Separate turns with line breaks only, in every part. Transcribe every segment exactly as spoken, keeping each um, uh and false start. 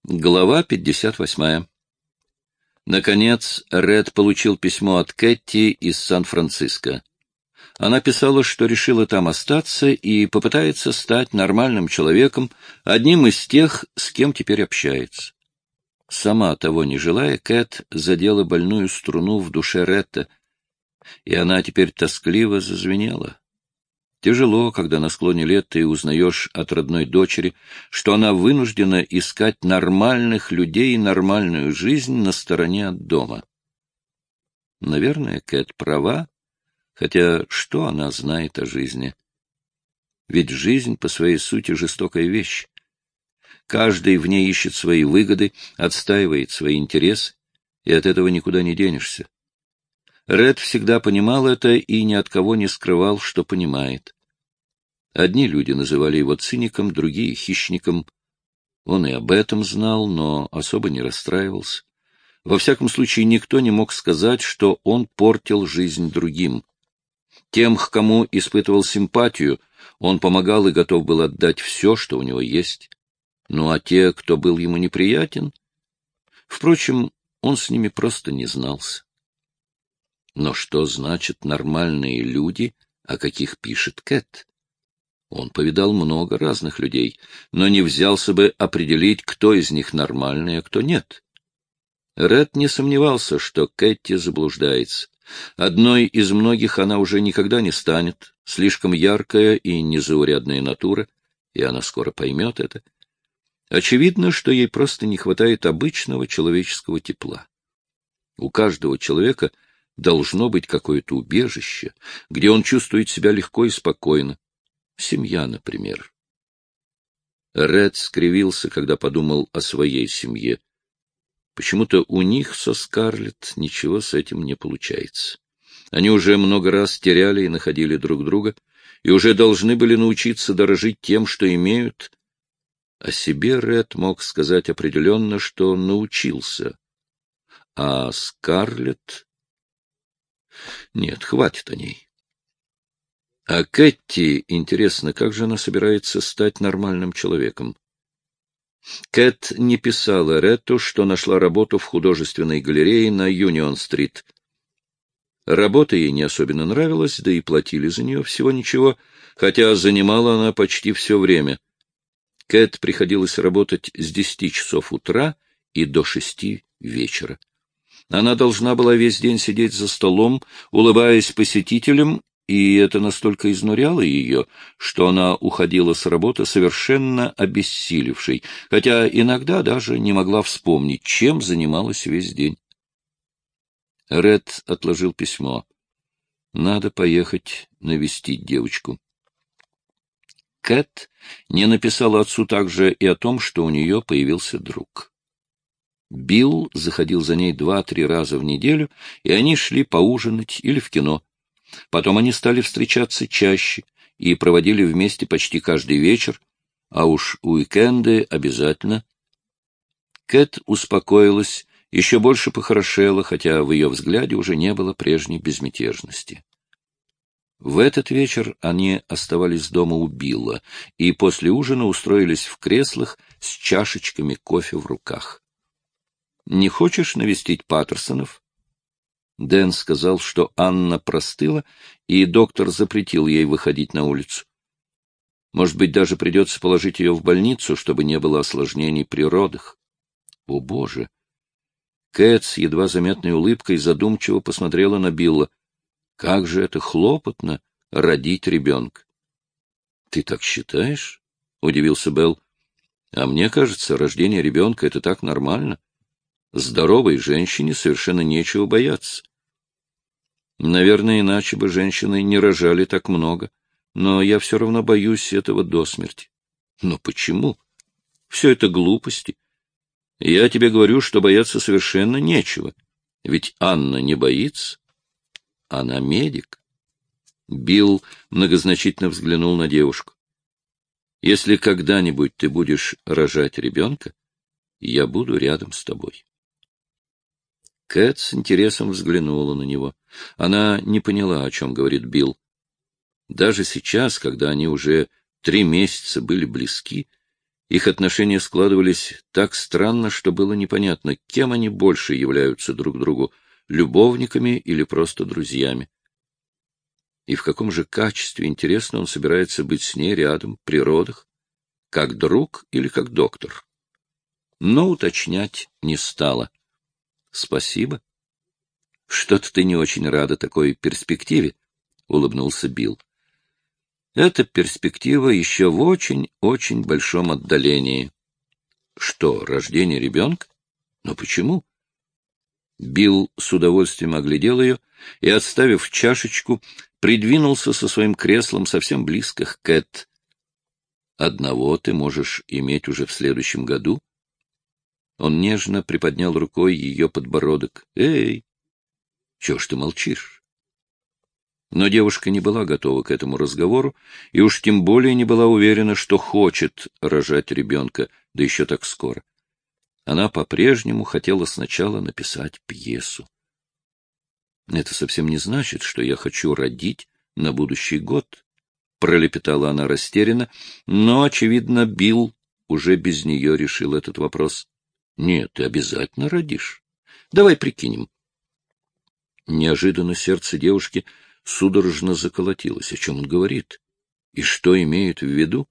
Глава пятьдесят восьмая. Наконец, Ред получил письмо от Кэти из Сан-Франциско. Она писала, что решила там остаться и попытается стать нормальным человеком, одним из тех, с кем теперь общается. Сама того не желая, Кэт задела больную струну в душе Ретта, и она теперь тоскливо зазвенела. Тяжело, когда на склоне лет ты узнаешь от родной дочери, что она вынуждена искать нормальных людей и нормальную жизнь на стороне от дома. Наверное, Кэт права, хотя что она знает о жизни? Ведь жизнь по своей сути жестокая вещь. Каждый в ней ищет свои выгоды, отстаивает свои интересы, и от этого никуда не денешься. Ред всегда понимал это и ни от кого не скрывал, что понимает. Одни люди называли его циником, другие — хищником. Он и об этом знал, но особо не расстраивался. Во всяком случае, никто не мог сказать, что он портил жизнь другим. Тем, к кому испытывал симпатию, он помогал и готов был отдать все, что у него есть. Ну а те, кто был ему неприятен, впрочем, он с ними просто не знался. Но что значит нормальные люди, о каких пишет Кэт? Он повидал много разных людей, но не взялся бы определить, кто из них нормальный, а кто нет. Ред не сомневался, что Кэти заблуждается. Одной из многих она уже никогда не станет, слишком яркая и незаурядная натура, и она скоро поймет это. Очевидно, что ей просто не хватает обычного человеческого тепла. У каждого человека должно быть какое-то убежище, где он чувствует себя легко и спокойно. Семья, например. Ред скривился, когда подумал о своей семье. Почему-то у них со Скарлетт ничего с этим не получается. Они уже много раз теряли и находили друг друга, и уже должны были научиться дорожить тем, что имеют. О себе Ред мог сказать определенно, что научился. А Скарлетт... Нет, хватит о ней. А Кэти, интересно, как же она собирается стать нормальным человеком? Кэт не писала Ретту, что нашла работу в художественной галерее на Юнион-стрит. Работа ей не особенно нравилась, да и платили за нее всего ничего, хотя занимала она почти все время. Кэт приходилось работать с десяти часов утра и до шести вечера. Она должна была весь день сидеть за столом, улыбаясь посетителям, и это настолько изнуряло ее, что она уходила с работы совершенно обессилевшей, хотя иногда даже не могла вспомнить, чем занималась весь день. Ред отложил письмо. Надо поехать навестить девочку. Кэт не написала отцу также и о том, что у нее появился друг. Билл заходил за ней два-три раза в неделю, и они шли поужинать или в кино. Потом они стали встречаться чаще и проводили вместе почти каждый вечер, а уж уикенды обязательно. Кэт успокоилась, еще больше похорошела, хотя в ее взгляде уже не было прежней безмятежности. В этот вечер они оставались дома у Билла и после ужина устроились в креслах с чашечками кофе в руках. — Не хочешь навестить Паттерсонов? Дэн сказал, что Анна простыла, и доктор запретил ей выходить на улицу. Может быть, даже придется положить ее в больницу, чтобы не было осложнений при родах. О, Боже! Кэт с едва заметной улыбкой задумчиво посмотрела на Билла. Как же это хлопотно — родить ребенка! — Ты так считаешь? — удивился Белл. — А мне кажется, рождение ребенка — это так нормально. Здоровой женщине совершенно нечего бояться. Наверное, иначе бы женщины не рожали так много, но я все равно боюсь этого до смерти. Но почему? Все это глупости. Я тебе говорю, что бояться совершенно нечего. Ведь Анна не боится. Она медик. Билл многозначительно взглянул на девушку. Если когда-нибудь ты будешь рожать ребенка, я буду рядом с тобой. Кэт с интересом взглянула на него. Она не поняла, о чем говорит Билл. Даже сейчас, когда они уже три месяца были близки, Их отношения складывались так странно, что было непонятно, кем они больше являются друг другу — любовниками или просто друзьями. И в каком же качестве, интересно, он собирается быть с ней рядом, при родах? Как друг или как доктор? Но уточнять не стала. — Спасибо. — Что-то ты не очень рада такой перспективе, — улыбнулся Билл. Эта перспектива еще в очень-очень большом отдалении. Что, рождение ребенка? Но почему? Билл с удовольствием оглядел ее и, отставив чашечку, придвинулся со своим креслом совсем близко к Кэт. Одного ты можешь иметь уже в следующем году. Он нежно приподнял рукой ее подбородок. Эй, чего ж ты молчишь? Но девушка не была готова к этому разговору, и уж тем более не была уверена, что хочет рожать ребенка, да еще так скоро. Она по-прежнему хотела сначала написать пьесу. «Это совсем не значит, что я хочу родить на будущий год», — пролепетала она растерянно, но, очевидно, Билл уже без нее решил этот вопрос. «Нет, ты обязательно родишь. Давай прикинем». Неожиданно сердце девушки судорожно заколотилось. О чем он говорит? И что имеет в виду?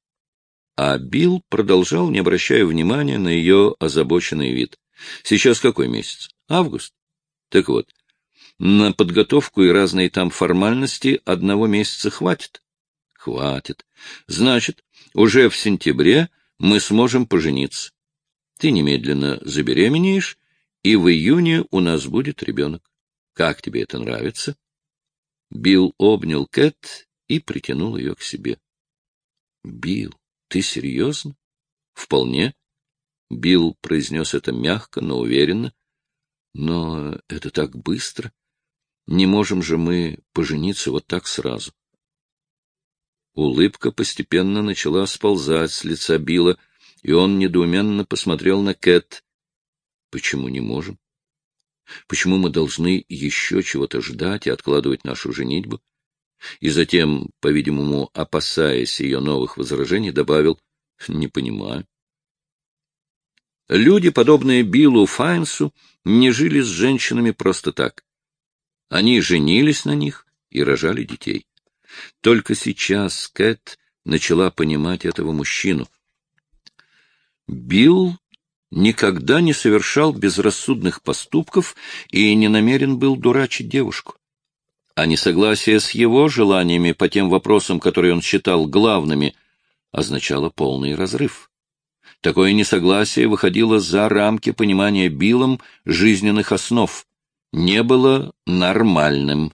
А Билл продолжал, не обращая внимания на ее озабоченный вид. Сейчас какой месяц? Август. Так вот, на подготовку и разные там формальности одного месяца хватит? Хватит. Значит, уже в сентябре мы сможем пожениться. Ты немедленно забеременеешь, и в июне у нас будет ребенок. Как тебе это нравится? Билл обнял Кэт и притянул ее к себе. — Билл, ты серьезно? — Вполне. Билл произнес это мягко, но уверенно. — Но это так быстро. Не можем же мы пожениться вот так сразу. Улыбка постепенно начала сползать с лица Билла, и он недоуменно посмотрел на Кэт. — Почему не можем? Почему мы должны еще чего-то ждать и откладывать нашу женитьбу? И затем, по-видимому, опасаясь ее новых возражений, добавил: «Не понимаю». Люди, подобные Биллу Файнсу, не жили с женщинами просто так. Они женились на них и рожали детей. Только сейчас Кэт начала понимать этого мужчину. Билл никогда не совершал безрассудных поступков и не намерен был дурачить девушку. А несогласие с его желаниями по тем вопросам, которые он считал главными, означало полный разрыв. Такое несогласие выходило за рамки понимания Биллом жизненных основ, не было нормальным.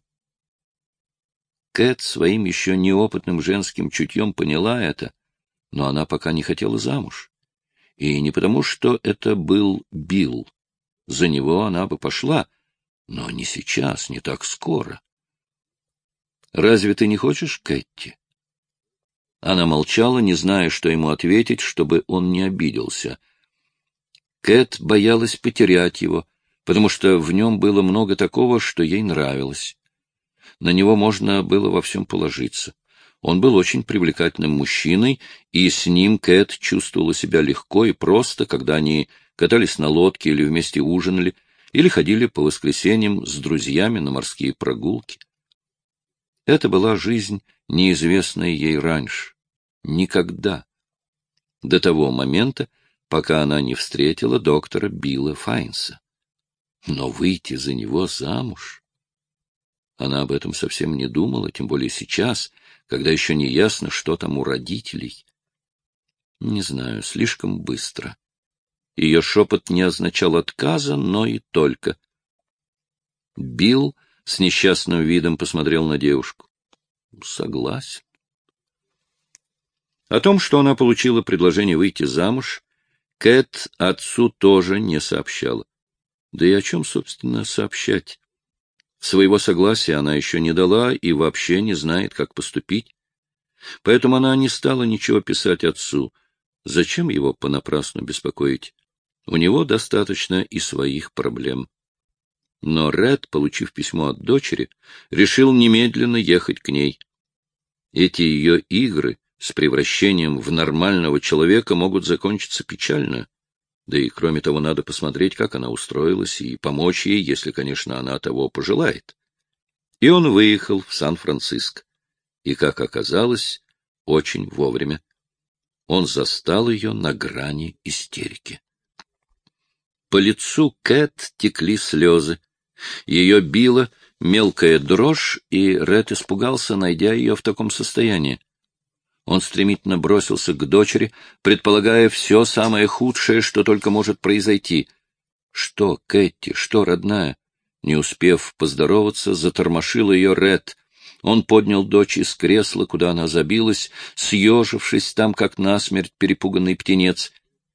Кэт своим еще неопытным женским чутьем поняла это, но она пока не хотела замуж. И не потому, что это был Билл. За него она бы пошла, но не сейчас, не так скоро. «Разве ты не хочешь, Кэти?» Она молчала, не зная, что ему ответить, чтобы он не обиделся. Кэт боялась потерять его, потому что в нем было много такого, что ей нравилось. На него можно было во всем положиться. Он был очень привлекательным мужчиной, и с ним Кэт чувствовала себя легко и просто, когда они катались на лодке или вместе ужинали, или ходили по воскресеньям с друзьями на морские прогулки. Это была жизнь, неизвестная ей раньше. Никогда. До того момента, пока она не встретила доктора Билла Файнса. Но выйти за него замуж? Она об этом совсем не думала, тем более сейчас, когда еще не ясно, что там у родителей. Не знаю, слишком быстро. Ее шепот не означал отказа, но и только. Билл с несчастным видом посмотрел на девушку. Согласен. О том, что она получила предложение выйти замуж, Кэт отцу тоже не сообщала. Да и о чем, собственно, сообщать? Своего согласия она еще не дала и вообще не знает, как поступить. Поэтому она не стала ничего писать отцу. Зачем его понапрасну беспокоить? У него достаточно и своих проблем. Но Ред, получив письмо от дочери, решил немедленно ехать к ней. Эти ее игры с превращением в нормального человека могут закончиться печально. Да и, кроме того, надо посмотреть, как она устроилась, и помочь ей, если, конечно, она того пожелает. И он выехал в Сан-Франциско. И, как оказалось, очень вовремя. Он застал ее на грани истерики. По лицу Кэт текли слезы. Ее била мелкая дрожь, и Ред испугался, найдя ее в таком состоянии. Он стремительно бросился к дочери, предполагая все самое худшее, что только может произойти. Что, Кэти, что, родная? Не успев поздороваться, затормошил ее Ред. Он поднял дочь из кресла, куда она забилась, съежившись там, как насмерть перепуганный птенец.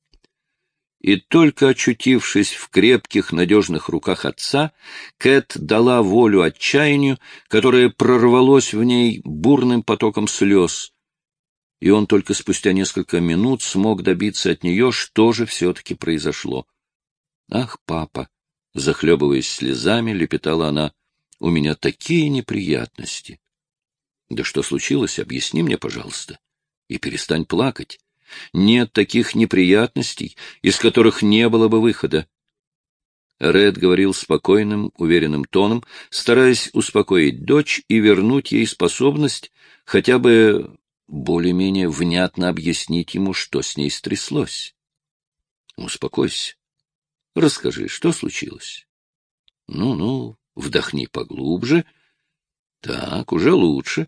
И только очутившись в крепких, надежных руках отца, Кэт дала волю отчаянию, которое прорвалось в ней бурным потоком слез. И он только спустя несколько минут смог добиться от нее, что же все-таки произошло. «Ах, папа!» — захлебываясь слезами, лепетала она. «У меня такие неприятности!» «Да что случилось? Объясни мне, пожалуйста. И перестань плакать. Нет таких неприятностей, из которых не было бы выхода». Ред говорил спокойным, уверенным тоном, стараясь успокоить дочь и вернуть ей способность хотя бы более-менее внятно объяснить ему, что с ней стряслось. «Успокойся. Расскажи, что случилось?» «Ну-ну, вдохни поглубже. Так, уже лучше».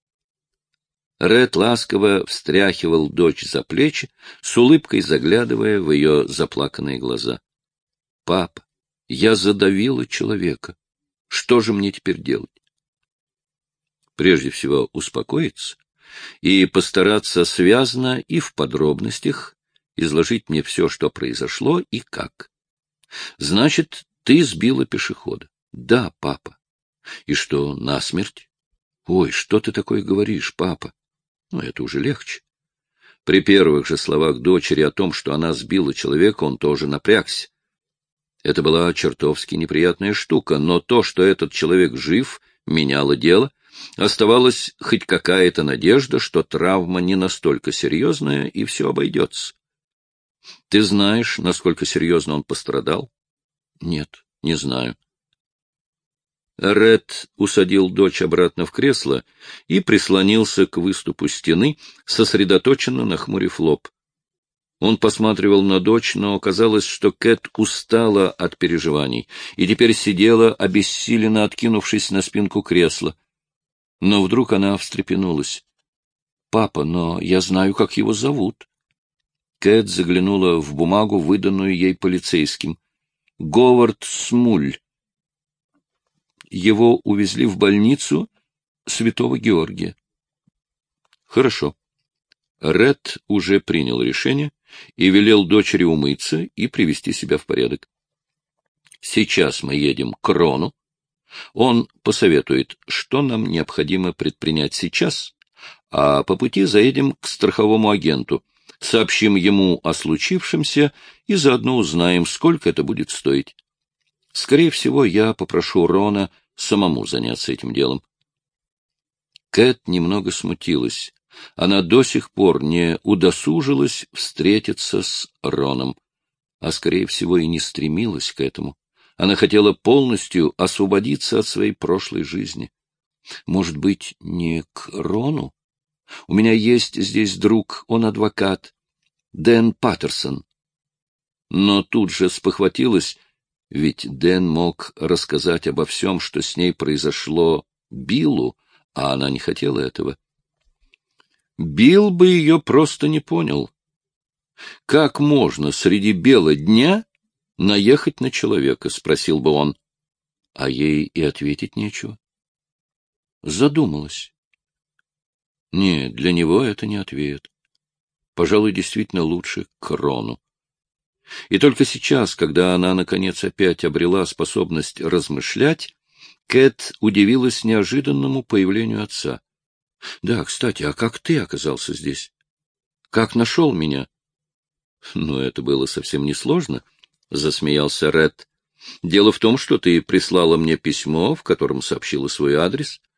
Ред ласково встряхивал дочь за плечи, с улыбкой заглядывая в ее заплаканные глаза. «Папа, я задавила человека. Что же мне теперь делать?» «Прежде всего успокоиться и постараться связно и в подробностях изложить мне все, что произошло и как. Значит, ты сбила пешехода?» «Да, папа». «И что, насмерть?» «Ой, что ты такое говоришь, папа?» «Ну, это уже легче». При первых же словах дочери о том, что она сбила человека, он тоже напрягся. Это была чертовски неприятная штука, но то, что этот человек жив, меняло дело. Оставалась хоть какая-то надежда, что травма не настолько серьезная, и все обойдется. Ты знаешь, насколько серьезно он пострадал? Нет, не знаю. Ред усадил дочь обратно в кресло и прислонился к выступу стены, сосредоточенно нахмурив лоб. Он посматривал на дочь, но казалось, что Кэт устала от переживаний и теперь сидела, обессиленно откинувшись на спинку кресла. Но вдруг она встрепенулась. «Папа, но я знаю, как его зовут». Кэт заглянула в бумагу, выданную ей полицейским. «Говард Смуль. Его увезли в больницу Святого Георгия». «Хорошо». Ред уже принял решение и велел дочери умыться и привести себя в порядок. «Сейчас мы едем к Рону. Он посоветует, что нам необходимо предпринять сейчас, а по пути заедем к страховому агенту, сообщим ему о случившемся и заодно узнаем, сколько это будет стоить. Скорее всего, я попрошу Рона самому заняться этим делом». Кэт немного смутилась. Она до сих пор не удосужилась встретиться с Роном, а, скорее всего, и не стремилась к этому. Она хотела полностью освободиться от своей прошлой жизни. Может быть, не к Рону? У меня есть здесь друг, он адвокат, Дэн Паттерсон. Но тут же спохватилась, ведь Дэн мог рассказать обо всем, что с ней произошло Биллу, а она не хотела этого. Билл бы ее просто не понял. Как можно среди бела дня наехать на человека, спросил бы он. А ей и ответить нечего. Задумалась. Нет, для него это не ответ. Пожалуй, действительно лучше к Рону. И только сейчас, когда она, наконец, опять обрела способность размышлять, Кэт удивилась неожиданному появлению отца. — Да, кстати, а как ты оказался здесь? Как нашел меня? — Ну, это было совсем несложно, — засмеялся Ред. — Дело в том, что ты прислала мне письмо, в котором сообщила свой адрес.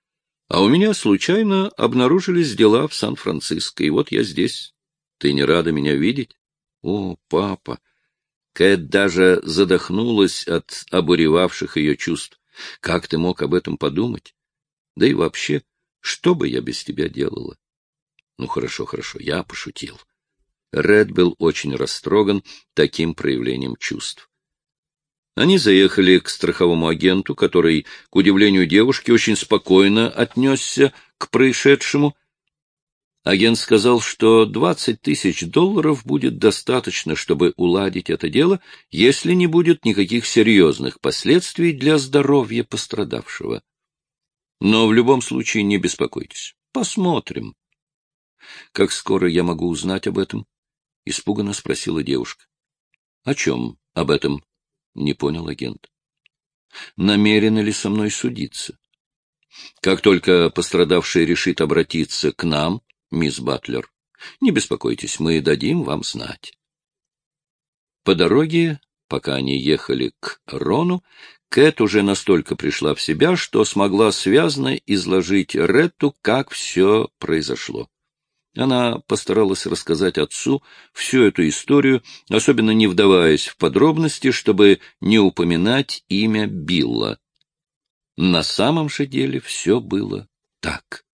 А у меня случайно обнаружились дела в Сан-Франциско, и вот я здесь. Ты не рада меня видеть? О, папа! Кэт даже задохнулась от обуревавших ее чувств. Как ты мог об этом подумать? Да и вообще, что бы я без тебя делала? Ну, хорошо, хорошо, я пошутил. Ред был очень растроган таким проявлением чувств. Они заехали к страховому агенту, который, к удивлению девушки, очень спокойно отнесся к происшедшему. Агент сказал, что двадцать тысяч долларов будет достаточно, чтобы уладить это дело, если не будет никаких серьезных последствий для здоровья пострадавшего. Но в любом случае не беспокойтесь. Посмотрим. — Как скоро я могу узнать об этом? — испуганно спросила девушка. — О чем об этом? — не понял агент. — Намерены ли со мной судиться? Как только пострадавший решит обратиться к нам, мисс Батлер, не беспокойтесь, мы дадим вам знать. По дороге, пока они ехали к Рону, Кэт уже настолько пришла в себя, что смогла связно изложить Ретту, как все произошло. Она постаралась рассказать отцу всю эту историю, особенно не вдаваясь в подробности, чтобы не упоминать имя Билла. На самом же деле все было так.